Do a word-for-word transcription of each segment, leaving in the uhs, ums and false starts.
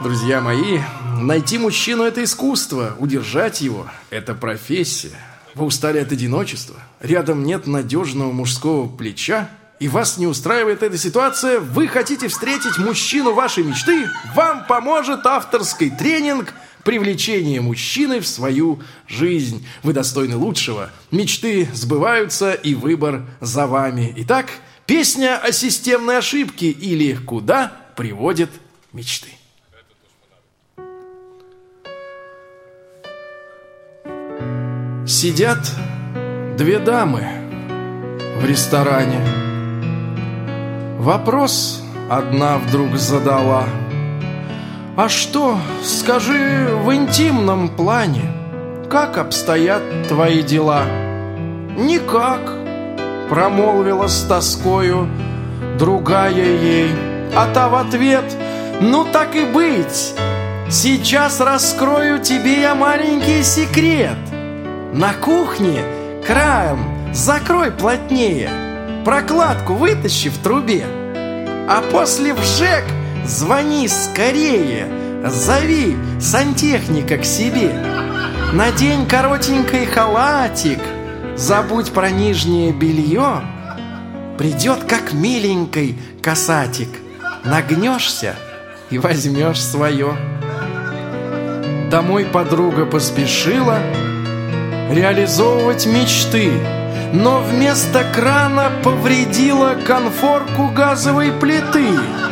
Друзья мои, найти мужчину – это искусство, удержать его – это профессия. Вы устали от одиночества, рядом нет надежного мужского плеча, и вас не устраивает эта ситуация, вы хотите встретить мужчину вашей мечты, вам поможет авторский тренинг «Привлечение мужчины в свою жизнь». Вы достойны лучшего, мечты сбываются, и выбор за вами. Итак, песня о системной ошибке или «Куда приводят мечты». Сидят две дамы в ресторане. Вопрос одна вдруг задала: «А что, скажи, в интимном плане, как обстоят твои дела?» «Никак», — промолвила с тоскою другая ей, а та в ответ: «Ну так и быть, сейчас раскрою тебе я маленький секрет. На кухне краем закрой плотнее, прокладку вытащи в трубе, а после в ЖЭК звони скорее, зови сантехника к себе. Надень коротенький халатик, забудь про нижнее белье, придет как миленький касатик, нагнешься и возьмешь свое». Домой подруга поспешила реализовывать мечты, но вместо крана повредила конфорку газовой плиты.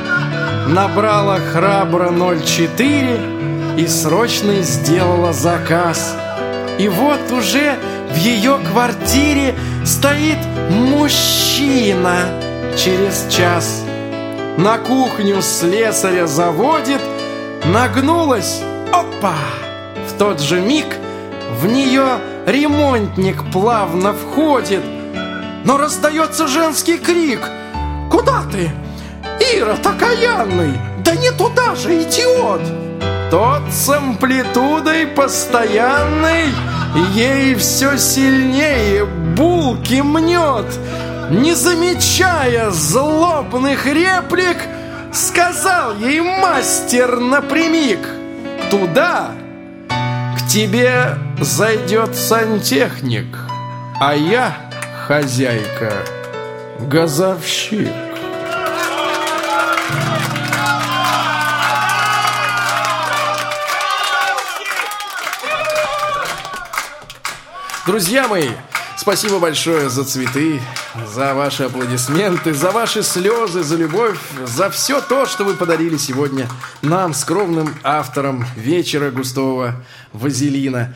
Набрала храбро ноль четыре и срочно сделала заказ. И вот уже в ее квартире стоит мужчина через час. На кухню слесаря заводит, нагнулась, опа! В тот же миг в нее ремонтник плавно входит, но раздается женский крик: «Куда ты, Ирод окаянный? Да не туда же, идиот!» Тот с амплитудой постоянной ей все сильнее булки мнет. Не замечая злобных реплик, сказал ей мастер напрямик: «Туда к тебе зайдет сантехник, а я, хозяйка, газовщик». Друзья мои, спасибо большое за цветы, за ваши аплодисменты, за ваши слезы, за любовь, за все то, что вы подарили сегодня нам, скромным авторам вечера густого вазелина.